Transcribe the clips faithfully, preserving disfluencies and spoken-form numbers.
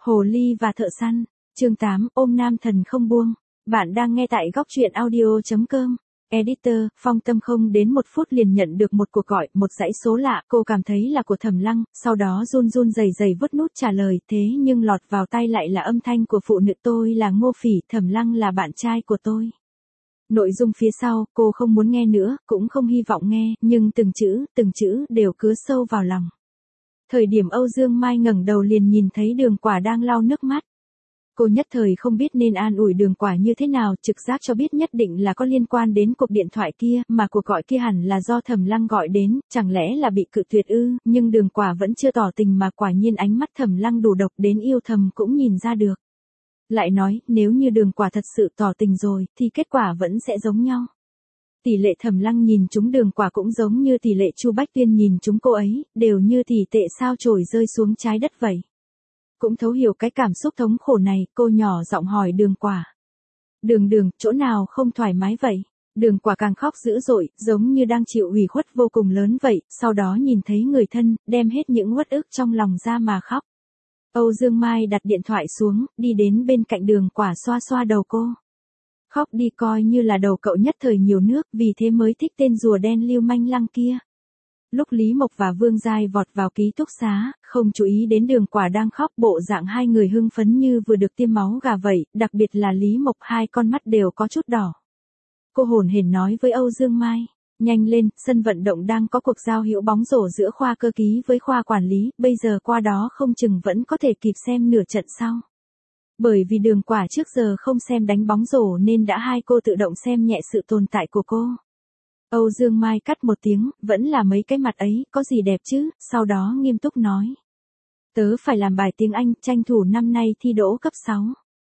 Hồ ly và thợ săn, chương tám, ôm nam thần không buông. Bạn đang nghe tại góc truyện audio chấm com. Editor, Phong Tâm không đến một phút liền nhận được một cuộc gọi, một dãy số lạ, cô cảm thấy là của Thẩm Lăng, sau đó run run rẩy rẩy vứt nút trả lời, thế nhưng lọt vào tai lại là âm thanh của phụ nữ. Tôi là Ngô Phỉ, Thẩm Lăng là bạn trai của tôi. Nội dung phía sau, cô không muốn nghe nữa, cũng không hy vọng nghe, nhưng từng chữ, từng chữ đều cứa sâu vào lòng. Thời điểm Âu Dương Mai ngẩng đầu liền nhìn thấy Đường Quả đang lau nước mắt. Cô nhất thời không biết nên an ủi Đường Quả như thế nào, trực giác cho biết nhất định là có liên quan đến cuộc điện thoại kia, mà cuộc gọi kia hẳn là do Thẩm Lăng gọi đến, chẳng lẽ là bị cự tuyệt ư, nhưng Đường Quả vẫn chưa tỏ tình mà quả nhiên ánh mắt Thẩm Lăng đủ độc đến yêu thầm cũng nhìn ra được. Lại nói, nếu như Đường Quả thật sự tỏ tình rồi, thì kết quả vẫn sẽ giống nhau. Tỷ lệ Thẩm Lăng nhìn chúng Đường Quả cũng giống như tỷ lệ Chu Bách Tuyên nhìn chúng cô ấy, đều như tỷ tệ sao chổi rơi xuống trái đất vậy. Cũng thấu hiểu cái cảm xúc thống khổ này, cô nhỏ giọng hỏi Đường Quả. Đường đường, chỗ nào không thoải mái vậy? Đường Quả càng khóc dữ dội, giống như đang chịu ủy khuất vô cùng lớn vậy, sau đó nhìn thấy người thân, đem hết những uất ức trong lòng ra mà khóc. Âu Dương Mai đặt điện thoại xuống, đi đến bên cạnh Đường Quả xoa xoa đầu cô. Khóc đi, coi như là đầu cậu nhất thời nhiều nước, vì thế mới thích tên rùa đen Lưu Manh Lăng kia. Lúc Lý Mộc và Vương Giai vọt vào ký túc xá, không chú ý đến Đường Quả đang khóc, bộ dạng hai người hưng phấn như vừa được tiêm máu gà vậy, đặc biệt là Lý Mộc, hai con mắt đều có chút đỏ. Cô hồn hển nói với Âu Dương Mai, nhanh lên, sân vận động đang có cuộc giao hữu bóng rổ giữa khoa cơ ký với khoa quản lý, bây giờ qua đó không chừng vẫn có thể kịp xem nửa trận sau. Bởi vì Đường Quả trước giờ không xem đánh bóng rổ nên đã hai cô tự động xem nhẹ sự tồn tại của cô. Âu Dương Mai cắt một tiếng, vẫn là mấy cái mặt ấy, có gì đẹp chứ, sau đó nghiêm túc nói. Tớ phải làm bài tiếng Anh, tranh thủ năm nay thi đỗ cấp sáu.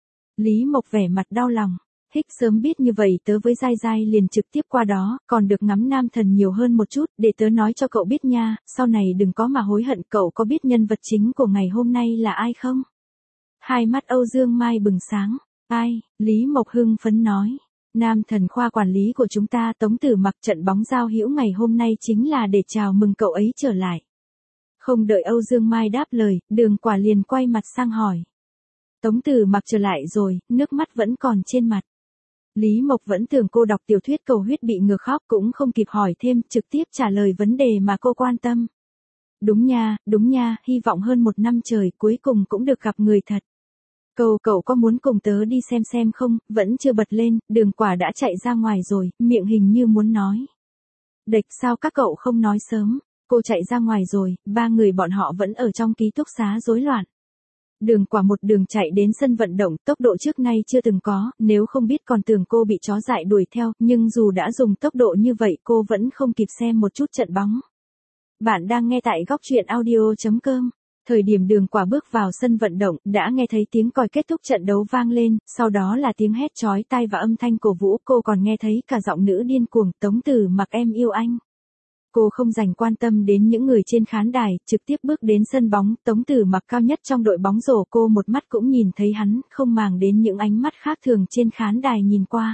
Lý Mộc vẻ mặt đau lòng. Hích sớm biết như vậy tớ với Giai Giai liền trực tiếp qua đó, còn được ngắm nam thần nhiều hơn một chút, để tớ nói cho cậu biết nha, sau này đừng có mà hối hận. Cậu có biết nhân vật chính của ngày hôm nay là ai không? Hai mắt Âu Dương Mai bừng sáng. Ai? Lý Mộc hưng phấn nói. Nam thần khoa quản lý của chúng ta Tống Tử Mặc, trận bóng giao hữu ngày hôm nay chính là để chào mừng cậu ấy trở lại. Không đợi Âu Dương Mai đáp lời, Đường Quả liền quay mặt sang hỏi. Tống Tử Mặc trở lại rồi, nước mắt vẫn còn trên mặt. Lý Mộc vẫn tưởng cô đọc tiểu thuyết cầu huyết bị ngược khóc, cũng không kịp hỏi thêm, trực tiếp trả lời vấn đề mà cô quan tâm. Đúng nha, đúng nha, hy vọng hơn một năm trời cuối cùng cũng được gặp người thật. Cầu cậu có muốn cùng tớ đi xem xem không? Vẫn chưa bật lên, Đường Quả đã chạy ra ngoài rồi, miệng hình như muốn nói. Địch, sao các cậu không nói sớm? Cô chạy ra ngoài rồi, ba người bọn họ vẫn ở trong ký túc xá rối loạn. Đường Quả một đường chạy đến sân vận động, tốc độ trước nay chưa từng có, nếu không biết còn tưởng cô bị chó dại đuổi theo, nhưng dù đã dùng tốc độ như vậy cô vẫn không kịp xem một chút trận bóng. Bạn đang nghe tại góc truyện audio chấm com. Thời điểm Đường Quả bước vào sân vận động, đã nghe thấy tiếng còi kết thúc trận đấu vang lên, sau đó là tiếng hét chói tai và âm thanh cổ vũ, cô còn nghe thấy cả giọng nữ điên cuồng, Tống Tử Mặc em yêu anh. Cô không dành quan tâm đến những người trên khán đài, trực tiếp bước đến sân bóng, Tống Tử Mặc cao nhất trong đội bóng rổ, cô một mắt cũng nhìn thấy hắn, không màng đến những ánh mắt khác thường trên khán đài nhìn qua.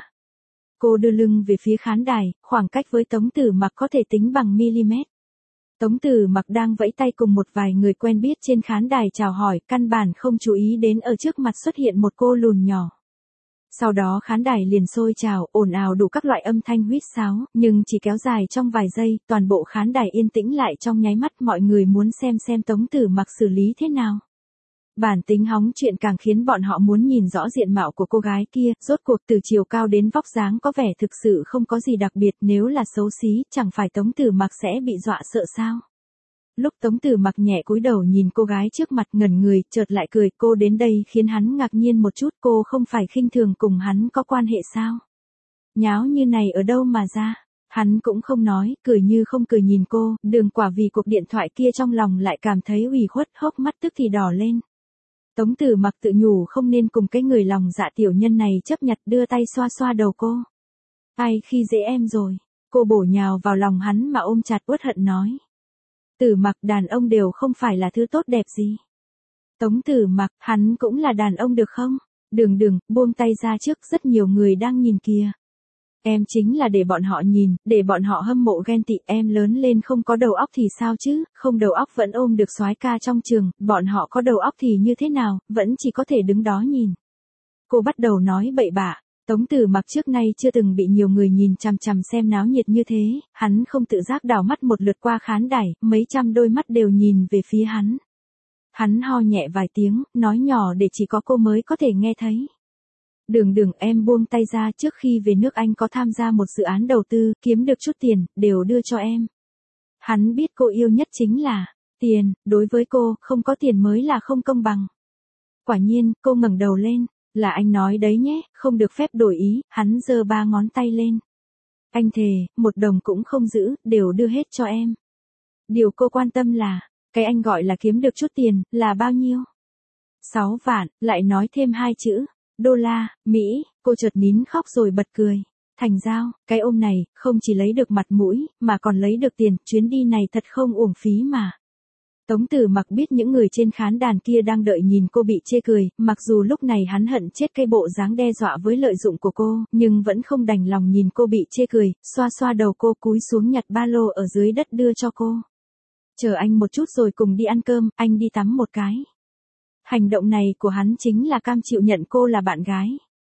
Cô đưa lưng về phía khán đài, khoảng cách với Tống Tử Mặc có thể tính bằng mm. Tống Tử Mặc đang vẫy tay cùng một vài người quen biết trên khán đài chào hỏi, căn bản không chú ý đến ở trước mặt xuất hiện một cô lùn nhỏ. Sau đó khán đài liền sôi trào, ồn ào đủ các loại âm thanh huýt sáo, nhưng chỉ kéo dài trong vài giây, toàn bộ khán đài yên tĩnh lại trong nháy mắt, mọi người muốn xem xem Tống Tử Mặc xử lý thế nào. Bản tính hóng chuyện càng khiến bọn họ muốn nhìn rõ diện mạo của cô gái kia, rốt cuộc từ chiều cao đến vóc dáng có vẻ thực sự không có gì đặc biệt, nếu là xấu xí, chẳng phải Tống Tử Mặc sẽ bị dọa sợ sao. Lúc Tống Tử Mặc nhẹ cúi đầu nhìn cô gái trước mặt ngẩn người, chợt lại cười, cô đến đây khiến hắn ngạc nhiên một chút, cô không phải khinh thường cùng hắn có quan hệ sao? Nháo như này ở đâu mà ra? Hắn cũng không nói, cười như không cười nhìn cô, Đường Quả vì cuộc điện thoại kia trong lòng lại cảm thấy ủy khuất, hốc mắt tức thì đỏ lên. Tống Tử Mặc tự nhủ không nên cùng cái người lòng dạ tiểu nhân này chấp nhặt, đưa tay xoa xoa đầu cô. Ai khi dễ em rồi? Cô bổ nhào vào lòng hắn mà ôm chặt uất hận nói. Tử Mặc, đàn ông đều không phải là thứ tốt đẹp gì. Tống Tử Mặc, hắn cũng là đàn ông được không? Đường đường, buông tay ra trước, rất nhiều người đang nhìn kìa. Em chính là để bọn họ nhìn, để bọn họ hâm mộ ghen tị, em lớn lên không có đầu óc thì sao chứ, không đầu óc vẫn ôm được soái ca trong trường, bọn họ có đầu óc thì như thế nào, vẫn chỉ có thể đứng đó nhìn. Cô bắt đầu nói bậy bạ. Tống Tử Mặc trước nay chưa từng bị nhiều người nhìn chằm chằm xem náo nhiệt như thế, hắn không tự giác đảo mắt một lượt qua khán đài, mấy trăm đôi mắt đều nhìn về phía hắn. Hắn ho nhẹ vài tiếng, nói nhỏ để chỉ có cô mới có thể nghe thấy. Đường Đường, em buông tay ra, trước khi về nước anh có tham gia một dự án đầu tư, kiếm được chút tiền, đều đưa cho em. Hắn biết cô yêu nhất chính là tiền, đối với cô, không có tiền mới là không công bằng. Quả nhiên, cô ngẩng đầu lên, là anh nói đấy nhé, không được phép đổi ý, hắn giơ ba ngón tay lên. Anh thề, một đồng cũng không giữ, đều đưa hết cho em. Điều cô quan tâm là, cái anh gọi là kiếm được chút tiền, là bao nhiêu? Sáu vạn, lại nói thêm hai chữ. Đô la, Mỹ, cô chợt nín khóc rồi bật cười. Thành Giao, cái ôm này, không chỉ lấy được mặt mũi, mà còn lấy được tiền, chuyến đi này thật không uổng phí mà. Tống Tử Mặc biết những người trên khán đàn kia đang đợi nhìn cô bị chê cười, mặc dù lúc này hắn hận chết cái bộ dáng đe dọa với lợi dụng của cô, nhưng vẫn không đành lòng nhìn cô bị chê cười, xoa xoa đầu cô cúi xuống nhặt ba lô ở dưới đất đưa cho cô. Chờ anh một chút rồi cùng đi ăn cơm, anh đi tắm một cái. Hành động này của hắn chính là cam chịu nhận cô là bạn gái.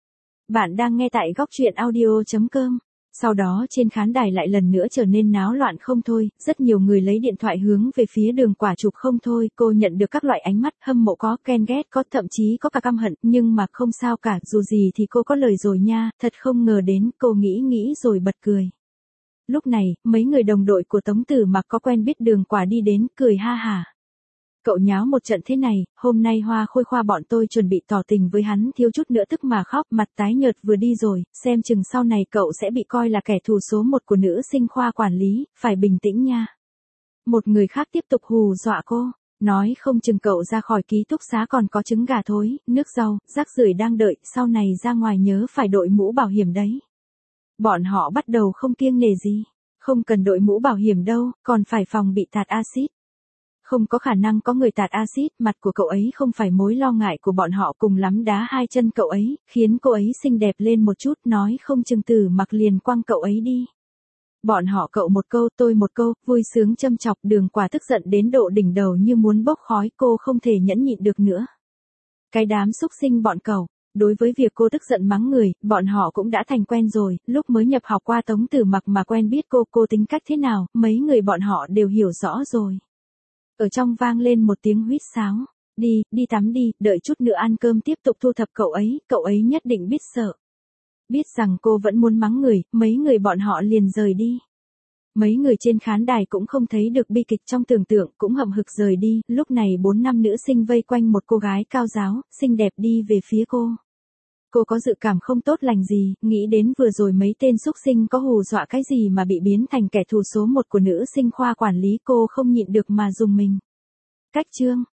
Bạn đang nghe tại góc truyện audio chấm com. Sau đó trên khán đài lại lần nữa trở nên náo loạn không thôi, rất nhiều người lấy điện thoại hướng về phía Đường Quả chụp không thôi, cô nhận được các loại ánh mắt hâm mộ có, ghen ghét có, thậm chí có cả căm hận, nhưng mà không sao cả, dù gì thì cô có lời rồi nha, thật không ngờ đến, cô nghĩ nghĩ rồi bật cười. Lúc này, mấy người đồng đội của Tống Tử Mặc có quen biết Đường Quả đi đến, cười ha hả. Cậu nháo một trận thế này, hôm nay Hoa Khôi Khoa bọn tôi chuẩn bị tỏ tình với hắn, thiếu chút nữa tức mà khóc, mặt tái nhợt vừa đi rồi, xem chừng sau này cậu sẽ bị coi là kẻ thù số một của nữ sinh khoa quản lý, phải bình tĩnh nha. Một người khác tiếp tục hù dọa cô, nói không chừng cậu ra khỏi ký túc xá còn có trứng gà thối, nước rau, rác rưởi đang đợi, sau này ra ngoài nhớ phải đội mũ bảo hiểm đấy. Bọn họ bắt đầu không kiêng nể gì, không cần đội mũ bảo hiểm đâu, còn phải phòng bị tạt axit. Không có khả năng có người tạt axit, mặt của cậu ấy không phải mối lo ngại của bọn họ, cùng lắm đá hai chân cậu ấy, khiến cô ấy xinh đẹp lên một chút, nói không chừng Tử Mặc liền quăng cậu ấy đi. Bọn họ cậu một câu tôi một câu, vui sướng châm chọc. Đường Quả tức giận đến độ đỉnh đầu như muốn bốc khói, cô không thể nhẫn nhịn được nữa. Cái đám xúc sinh bọn cậu. Đối với việc cô tức giận mắng người, bọn họ cũng đã thành quen rồi, lúc mới nhập học qua Tống Tử Mặc mà quen biết cô, cô tính cách thế nào, mấy người bọn họ đều hiểu rõ rồi. Ở trong vang lên một tiếng huýt sáo. Đi, đi tắm đi, đợi chút nữa ăn cơm tiếp tục thu thập cậu ấy, cậu ấy nhất định biết sợ. Biết rằng cô vẫn muốn mắng người, mấy người bọn họ liền rời đi. Mấy người trên khán đài cũng không thấy được bi kịch trong tưởng tượng, cũng hậm hực rời đi, lúc này bốn năm nữ sinh vây quanh một cô gái cao giáo, xinh đẹp đi về phía cô. Cô có dự cảm không tốt lành gì, nghĩ đến vừa rồi mấy tên xúc sinh có hù dọa cái gì mà bị biến thành kẻ thù số một của nữ sinh khoa quản lý, cô không nhịn được mà dùng mình. Cách chương